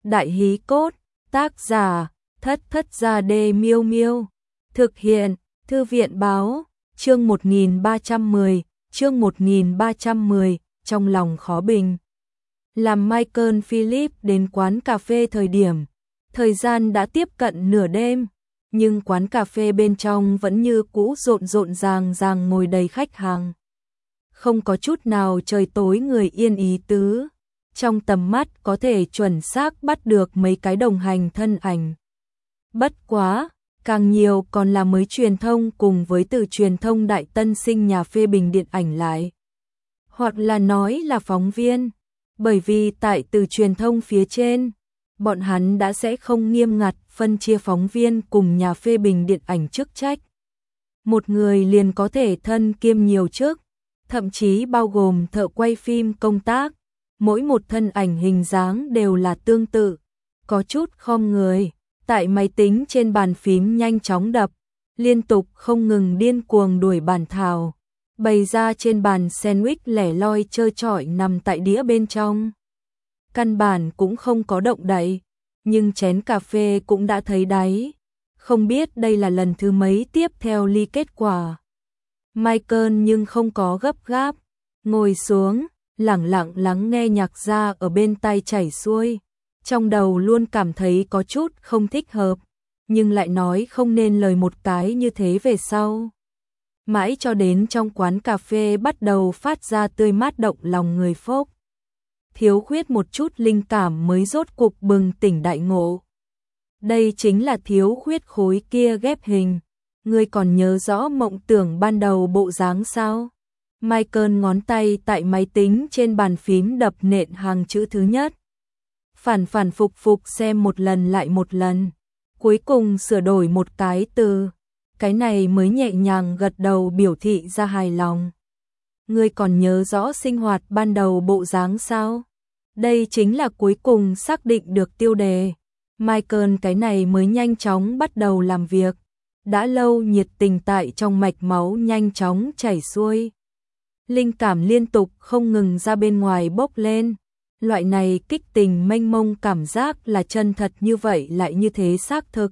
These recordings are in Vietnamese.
Đại hí cốt, tác giả, Thất Thất Gia Đê Miêu Miêu. Thực hiện, Thư viện báo, chương 1310, trong lòng khó bình. Làm Michael Philip đến quán cà phê thời gian đã tiếp cận nửa đêm, nhưng quán cà phê bên trong vẫn như cũ rộn ràng ngồi đầy khách hàng. Không có chút nào trời tối người yên ý tứ, trong tầm mắt có thể chuẩn xác bắt được mấy cái đồng hành thân ảnh. Bất quá, càng nhiều còn là mới truyền thông cùng với từ truyền thông đại tân sinh nhà phê bình điện ảnh lại. Hoặc là nói là phóng viên, bởi vì tại từ truyền thông phía trên, bọn hắn đã sẽ không nghiêm ngặt phân chia phóng viên cùng nhà phê bình điện ảnh chức trách. Một người liền có thể thân kiêm nhiều chức, thậm chí bao gồm thợ quay phim công tác, mỗi một thân ảnh hình dáng đều là tương tự, có chút khom người, tại máy tính trên bàn phím nhanh chóng đập, liên tục không ngừng điên cuồng đuổi bản thảo, bày ra trên bàn sandwich lẻ loi trơ trọi nằm tại đĩa bên trong. Căn bản cũng không có động đậy, nhưng chén cà phê cũng đã thấy đáy, không biết đây là lần thứ mấy tiếp theo ly kết quả. Michael nhưng không có gấp gáp, ngồi xuống, lẳng lặng lắng nghe nhạc ra ở bên tai chảy xuôi, trong đầu luôn cảm thấy có chút không thích hợp, nhưng lại nói không nên lời một cái như thế về sau. Mãi cho đến trong quán cà phê bắt đầu phát ra tươi mát động lòng người phốc. Thiếu khuyết một chút linh cảm mới rốt cục bừng tỉnh đại ngộ. Đây chính là thiếu khuyết khối kia ghép hình. Ngươi còn nhớ rõ mộng tưởng ban đầu bộ dáng sao? Michael ngón tay tại máy tính trên bàn phím đập nện hàng chữ thứ nhất. Phản phục xem một lần lại một lần. Cuối cùng sửa đổi một cái từ. Cái này mới nhẹ nhàng gật đầu biểu thị ra hài lòng. Ngươi còn nhớ rõ sinh hoạt ban đầu bộ dáng sao? Đây chính là cuối cùng xác định được tiêu đề. Michael cái này mới nhanh chóng bắt đầu làm việc. Đã lâu nhiệt tình tại trong mạch máu nhanh chóng chảy xuôi. Linh cảm liên tục không ngừng ra bên ngoài bốc lên. Loại này kích tình mênh mông cảm giác là chân thật như vậy lại như thế xác thực.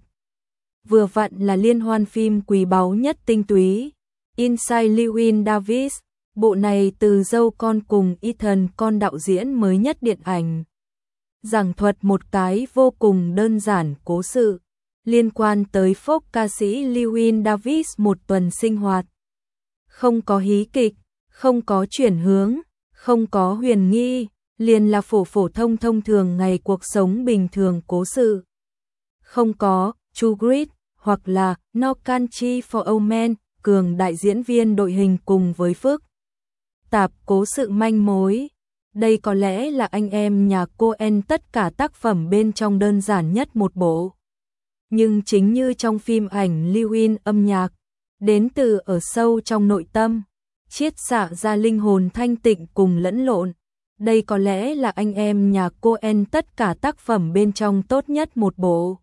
Vừa vặn là liên hoan phim quý báu nhất tinh túy. Inside Llewyn Davis, bộ này từ dâu con cùng Ethan con đạo diễn mới nhất điện ảnh. Giảng thuật một cái vô cùng đơn giản cố sự. Liên quan tới folk ca sĩ Llewyn Davis một tuần sinh hoạt. Không có hí kịch, không có chuyển hướng, không có huyền nghi, liền là phổ thông thường ngày cuộc sống bình thường cố sự. Không có True Grit hoặc là No Country for Old Men, cường đại diễn viên đội hình cùng với phức tạp cố sự manh mối. Đây có lẽ là anh em nhà Coen tất cả tác phẩm bên trong đơn giản nhất một bộ. Nhưng chính như trong phim ảnh Llewyn âm nhạc, đến từ ở sâu trong nội tâm, chiết xạ ra linh hồn thanh tịnh cùng lẫn lộn. Đây có lẽ là anh em nhà Coen tất cả tác phẩm bên trong tốt nhất một bộ.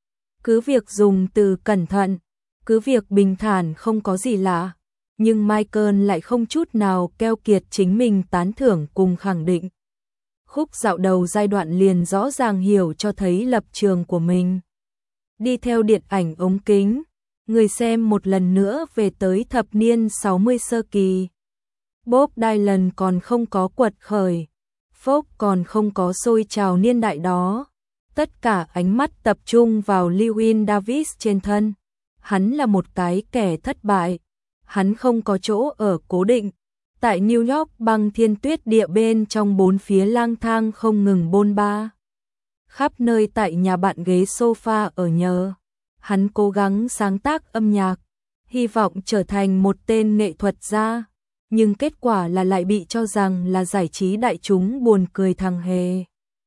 Cứ việc dùng từ cẩn thận, cứ việc bình thản không có gì lạ, nhưng Michael lại không chút nào keo kiệt chính mình tán thưởng cùng khẳng định. Khúc dạo đầu giai đoạn liền rõ ràng hiểu cho thấy lập trường của mình. Đi theo điện ảnh ống kính, người xem một lần nữa về tới thập niên 60 sơ kỳ. Bob Dylan còn không có quật khởi, folk còn không có sôi trào niên đại đó. Tất cả ánh mắt tập trung vào Llewyn Davis trên thân. Hắn là một cái kẻ thất bại. Hắn không có chỗ ở cố định. Tại New York băng thiên tuyết địa bên trong bốn phía lang thang không ngừng bôn ba. Khắp nơi tại nhà bạn ghế sofa ở nhờ. Hắn cố gắng sáng tác âm nhạc, hy vọng trở thành một tên nghệ thuật gia, nhưng kết quả là lại bị cho rằng là giải trí đại chúng buồn cười thằng hề.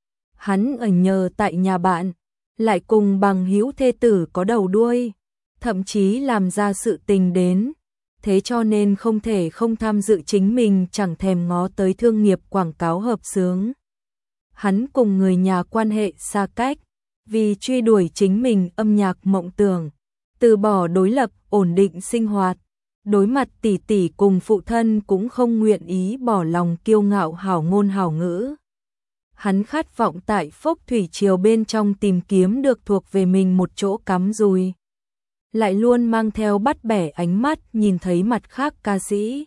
Hắn ở nhờ tại nhà bạn, lại cùng bằng hữu thê tử có đầu đuôi, thậm chí làm ra sự tình đến, thế cho nên không thể không tham dự chính mình chẳng thèm ngó tới thương nghiệp quảng cáo hợp xướng. Hắn cùng người nhà quan hệ xa cách, vì truy đuổi chính mình âm nhạc mộng tưởng, từ bỏ đối lập ổn định sinh hoạt, đối mặt tỷ tỷ cùng phụ thân cũng không nguyện ý bỏ lòng kiêu ngạo hảo ngôn hảo ngữ. Hắn khát vọng tại phốc thủy triều bên trong tìm kiếm được thuộc về mình một chỗ cắm rùi. Lại luôn mang theo bắt bẻ ánh mắt nhìn thấy mặt khác ca sĩ.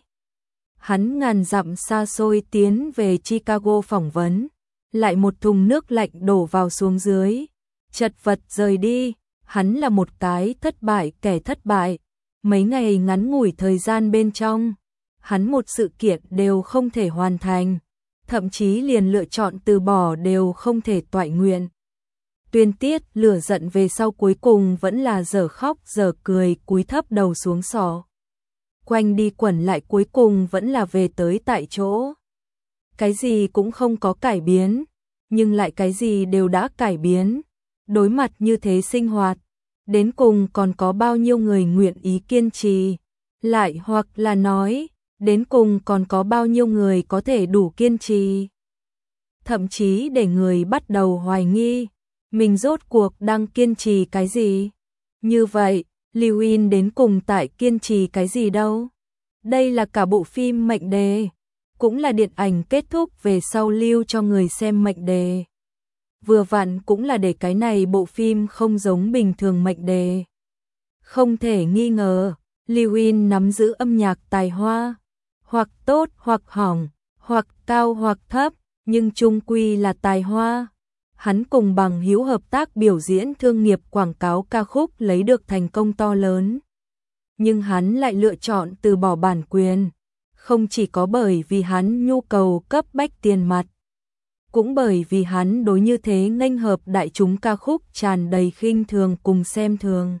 Hắn ngàn dặm xa xôi tiến về Chicago phỏng vấn. Lại một thùng nước lạnh đổ vào xuống dưới. Chật vật rời đi. Hắn là một cái thất bại kẻ thất bại. Mấy ngày ngắn ngủi thời gian bên trong, hắn một sự kiện đều không thể hoàn thành, thậm chí liền lựa chọn từ bỏ đều không thể toại nguyện. Tuyên Tiết lửa giận về sau cuối cùng vẫn là dở khóc dở cười cúi thấp đầu xuống sọ. Quanh đi quẩn lại cuối cùng vẫn là về tới tại chỗ. Cái gì cũng không có cải biến, nhưng lại cái gì đều đã cải biến. Đối mặt như thế sinh hoạt, đến cùng còn có bao nhiêu người nguyện ý kiên trì, lại hoặc là nói, đến cùng còn có bao nhiêu người có thể đủ kiên trì. Thậm chí để người bắt đầu hoài nghi, mình rốt cuộc đang kiên trì cái gì? Như vậy, Lewin đến cùng tại kiên trì cái gì đâu? Đây là cả bộ phim mệnh đề, cũng là điện ảnh kết thúc về sau lưu cho người xem mệnh đề. Vừa vặn cũng là để cái này bộ phim không giống bình thường mệnh đề. Không thể nghi ngờ, Lewin nắm giữ âm nhạc tài hoa, hoặc tốt hoặc hỏng, hoặc cao hoặc thấp, nhưng chung quy là tài hoa. Hắn cùng Bằng Hữu hợp tác biểu diễn thương nghiệp quảng cáo ca khúc lấy được thành công to lớn. Nhưng hắn lại lựa chọn từ bỏ bản quyền, không chỉ có bởi vì hắn nhu cầu cấp bách tiền mặt, cũng bởi vì hắn đối như thế nghênh hợp đại chúng ca khúc tràn đầy khinh thường cùng xem thường.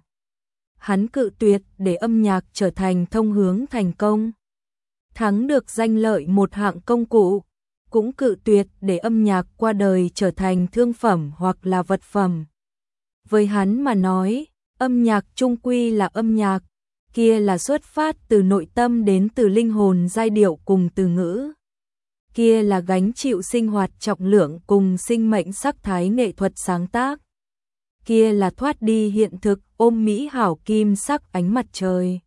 Hắn cự tuyệt để âm nhạc trở thành thông hướng thành công, thắng được danh lợi một hạng công cụ, cũng cự tuyệt để âm nhạc qua đời trở thành thương phẩm hoặc là vật phẩm. Với hắn mà nói, âm nhạc chung quy là âm nhạc, kia là xuất phát từ nội tâm đến từ linh hồn giai điệu cùng từ ngữ. Kia là gánh chịu sinh hoạt trọng lượng cùng sinh mệnh sắc thái nghệ thuật sáng tác. Kia là thoát đi hiện thực ôm mỹ hảo kim sắc ánh mặt trời.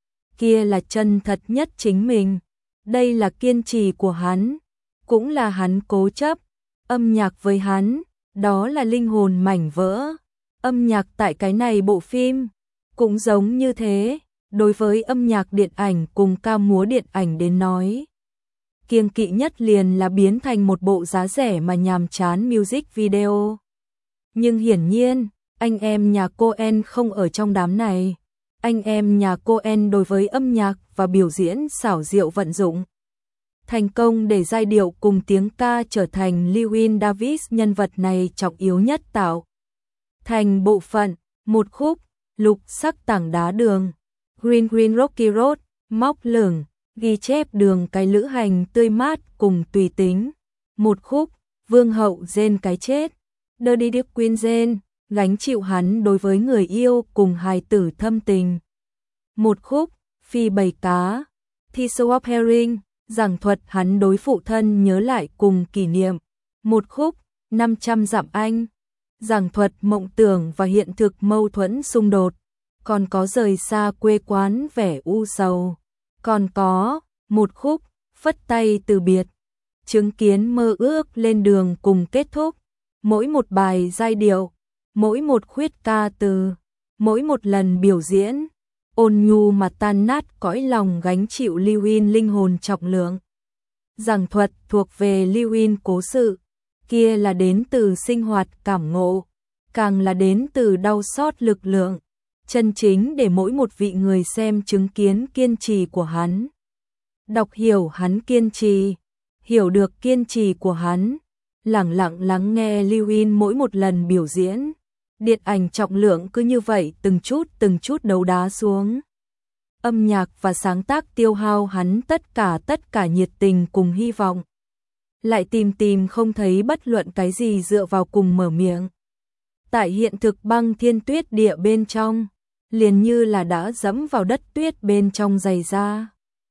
Kia là chân thật nhất chính mình. Đây là kiên trì của hắn, cũng là hắn cố chấp. Âm nhạc với hắn, đó là linh hồn mảnh vỡ. Âm nhạc tại cái này bộ phim, cũng giống như thế, đối với âm nhạc điện ảnh cùng ca múa điện ảnh đến nói. Kiêng kỵ nhất liền là biến thành một bộ giá rẻ mà nhàm chán music video. Nhưng hiển nhiên, anh em nhà Coen không ở trong đám này. Anh em nhà Coen đối với âm nhạc và biểu diễn xảo diệu vận dụng. Thành công để giai điệu cùng tiếng ca trở thành Llewyn Davis nhân vật này trọng yếu nhất tạo. Thành bộ phận, một khúc, lục sắc tảng đá đường, Green Green Rocky Road, móc lửng, ghi chép đường cái lữ hành tươi mát cùng tùy tính. Một khúc, vương hậu rên cái chết, Dirty Dick Queen rên, gánh chịu hắn đối với người yêu cùng hài tử thâm tình. Một khúc, phi bầy cá, The Swap Herring, giảng thuật hắn đối phụ thân nhớ lại cùng kỷ niệm. Một khúc, 500 dặm anh, giảng thuật mộng tưởng và hiện thực mâu thuẫn xung đột. Còn có rời xa quê quán vẻ u sầu. Còn có, một khúc, phất tay từ biệt, chứng kiến mơ ước lên đường cùng kết thúc. Mỗi một bài giai điệu, mỗi một khuyết ca từ, mỗi một lần biểu diễn, ôn nhu mà tan nát cõi lòng gánh chịu Llewyn linh hồn trọng lượng. Giảng thuật thuộc về Llewyn cố sự, kia là đến từ sinh hoạt cảm ngộ, càng là đến từ đau xót lực lượng. Chân chính để mỗi một vị người xem chứng kiến kiên trì của hắn. Đọc hiểu hắn kiên trì, hiểu được kiên trì của hắn, lặng lặng lắng nghe Llewyn mỗi một lần biểu diễn. Điện ảnh trọng lượng cứ như vậy từng chút đấu đá xuống. Âm nhạc và sáng tác tiêu hao hắn tất cả nhiệt tình cùng hy vọng. Lại tìm không thấy bất luận cái gì dựa vào cùng mở miệng. Tại hiện thực băng thiên tuyết địa bên trong, liền như là đã dẫm vào đất tuyết bên trong giày da.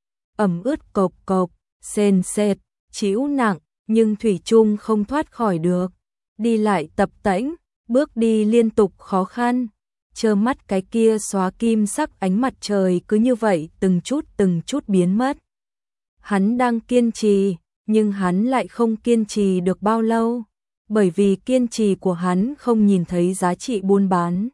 Ẩm ướt cộc cộc, sền sệt, chịu nặng, nhưng thủy chung không thoát khỏi được. Đi lại tập tễnh, bước đi liên tục khó khăn, trơ mắt cái kia xóa kim sắc ánh mặt trời cứ như vậy từng chút biến mất. Hắn đang kiên trì, nhưng hắn lại không kiên trì được bao lâu, bởi vì kiên trì của hắn không nhìn thấy giá trị buôn bán.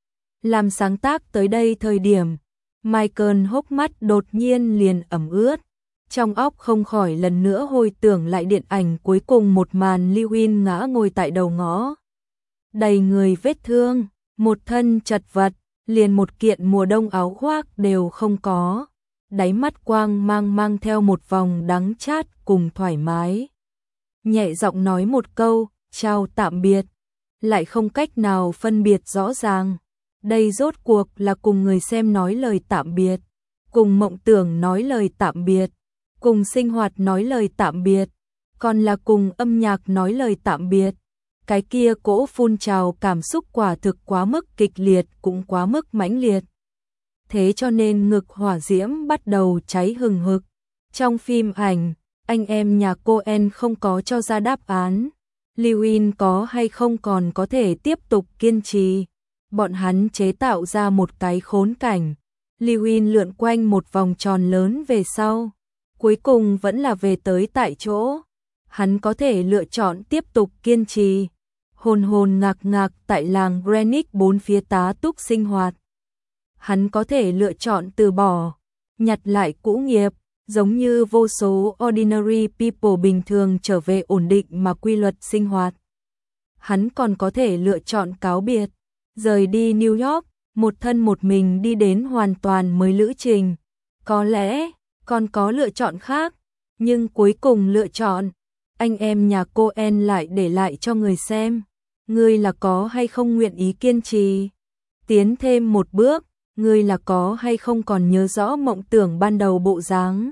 Làm sáng tác tới đây thời điểm, Michael hốc mắt đột nhiên liền ẩm ướt, trong óc không khỏi lần nữa hồi tưởng lại điện ảnh cuối cùng một màn Lewin ngã ngồi tại đầu ngõ. Đầy người vết thương, một thân chật vật, liền một kiện mùa đông áo khoác đều không có, đáy mắt quang mang theo một vòng đắng chát cùng thoải mái. Nhẹ giọng nói một câu, chào tạm biệt, lại không cách nào phân biệt rõ ràng. Đây rốt cuộc là cùng người xem nói lời tạm biệt, cùng mộng tưởng nói lời tạm biệt, cùng sinh hoạt nói lời tạm biệt, còn là cùng âm nhạc nói lời tạm biệt. Cái kia cỗ phun trào cảm xúc quả thực quá mức kịch liệt cũng quá mức mãnh liệt. Thế cho nên ngực hỏa diễm bắt đầu cháy hừng hực. Trong phim ảnh, anh em nhà Coen không có cho ra đáp án. Lewin có hay không còn có thể tiếp tục kiên trì. Bọn hắn chế tạo ra một cái khốn cảnh. Lewin lượn quanh một vòng tròn lớn về sau. Cuối cùng vẫn là về tới tại chỗ. Hắn có thể lựa chọn tiếp tục kiên trì. Hồn ngạc tại làng Greenwich bốn phía tá túc sinh hoạt. Hắn có thể lựa chọn từ bỏ, nhặt lại cũ nghiệp, giống như vô số ordinary people bình thường trở về ổn định mà quy luật sinh hoạt. Hắn còn có thể lựa chọn cáo biệt, rời đi New York, một thân một mình đi đến hoàn toàn mới lữ trình. Có lẽ còn có lựa chọn khác, nhưng cuối cùng lựa chọn, anh em nhà Coen lại để lại cho người xem. Ngươi là có hay không nguyện ý kiên trì? Tiến thêm một bước, ngươi là có hay không còn nhớ rõ mộng tưởng ban đầu bộ dáng?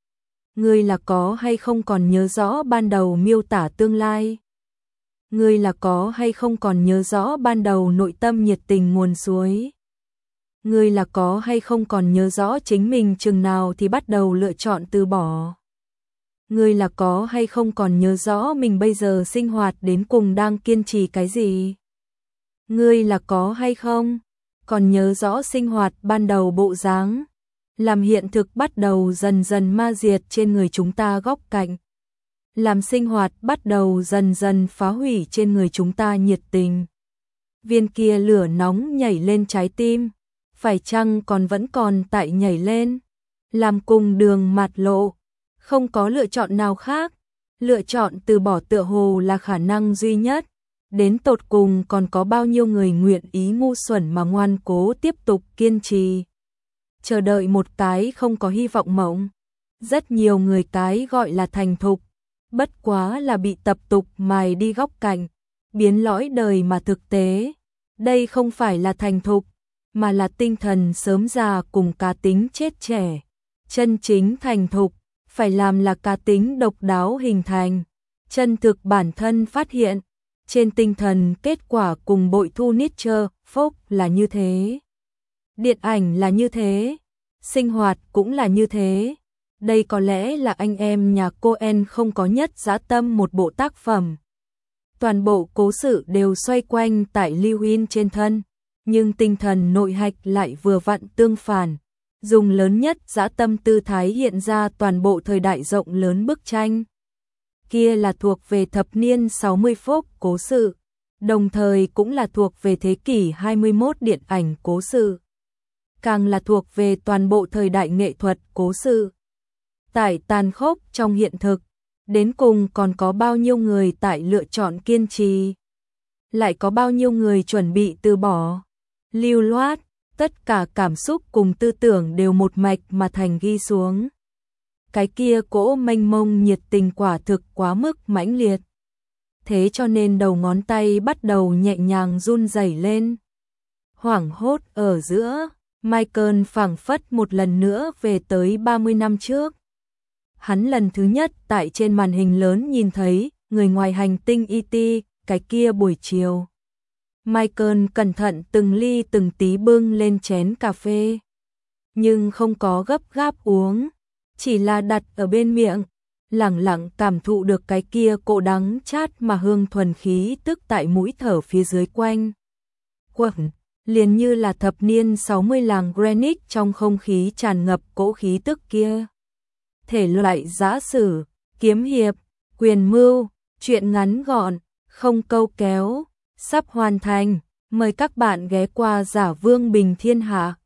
Ngươi là có hay không còn nhớ rõ ban đầu miêu tả tương lai? Ngươi là có hay không còn nhớ rõ ban đầu nội tâm nhiệt tình nguồn suối? Ngươi là có hay không còn nhớ rõ chính mình chừng nào thì bắt đầu lựa chọn từ bỏ? Ngươi là có hay không còn nhớ rõ mình bây giờ sinh hoạt đến cùng đang kiên trì cái gì? Ngươi là có hay không còn nhớ rõ sinh hoạt ban đầu bộ dáng, làm hiện thực bắt đầu dần dần ma diệt trên người chúng ta góc cạnh, làm sinh hoạt bắt đầu dần dần phá hủy trên người chúng ta nhiệt tình. Viên kia lửa nóng nhảy lên trái tim, phải chăng vẫn còn tại nhảy lên, làm cùng đường mạt lộ. Không có lựa chọn nào khác, lựa chọn từ bỏ tựa hồ là khả năng duy nhất. Đến tột cùng còn có bao nhiêu người nguyện ý ngu xuẩn mà ngoan cố tiếp tục kiên trì. Chờ đợi một cái không có hy vọng mộng. Rất nhiều người cái gọi là thành thục, bất quá là bị tập tục mài đi góc cạnh, biến lõi đời mà thực tế. Đây không phải là thành thục, mà là tinh thần sớm già cùng cá tính chết trẻ. Chân chính thành thục phải làm là cá tính độc đáo hình thành, chân thực bản thân phát hiện, trên tinh thần kết quả cùng bội thu Nietzsche, Folk là như thế. Điện ảnh là như thế, sinh hoạt cũng là như thế. Đây có lẽ là anh em nhà Coen không có nhất dã tâm một bộ tác phẩm. Toàn bộ cố sự đều xoay quanh tại Lewin trên thân, nhưng tinh thần nội hạch lại vừa vặn tương phản. Dùng lớn nhất dã tâm tư thái hiện ra toàn bộ thời đại rộng lớn bức tranh. Kia là thuộc về thập niên 60 Folk cố sự, đồng thời cũng là thuộc về thế kỷ 21 điện ảnh cố sự. Càng là thuộc về toàn bộ thời đại nghệ thuật cố sự. Tại tàn khốc trong hiện thực, đến cùng còn có bao nhiêu người tại lựa chọn kiên trì? Lại có bao nhiêu người chuẩn bị từ bỏ? Lưu loát. Tất cả cảm xúc cùng tư tưởng đều một mạch mà thành ghi xuống. Cái kia cỗ mênh mông nhiệt tình quả thực quá mức mãnh liệt. Thế cho nên đầu ngón tay bắt đầu nhẹ nhàng run rẩy lên. Hoảng hốt ở giữa, Michael phảng phất một lần nữa về tới 30 năm trước. Hắn lần thứ nhất tại trên màn hình lớn nhìn thấy người ngoài hành tinh E.T. cái kia buổi chiều. Michael cẩn thận từng ly từng tí bưng lên chén cà phê, nhưng không có gấp gáp uống, chỉ là đặt ở bên miệng, lẳng lặng cảm thụ được cái kia cỗ đắng chát mà hương thuần khí tức tại mũi thở phía dưới quanh. Quẩn, liền như là thập niên 60 làng Greenwich trong không khí tràn ngập cỗ khí tức kia. Thể loại giả sử, kiếm hiệp, quyền mưu, truyện ngắn gọn, không câu kéo, sắp hoàn thành. Mời các bạn ghé qua Giả Vương Bình Thiên Hạ.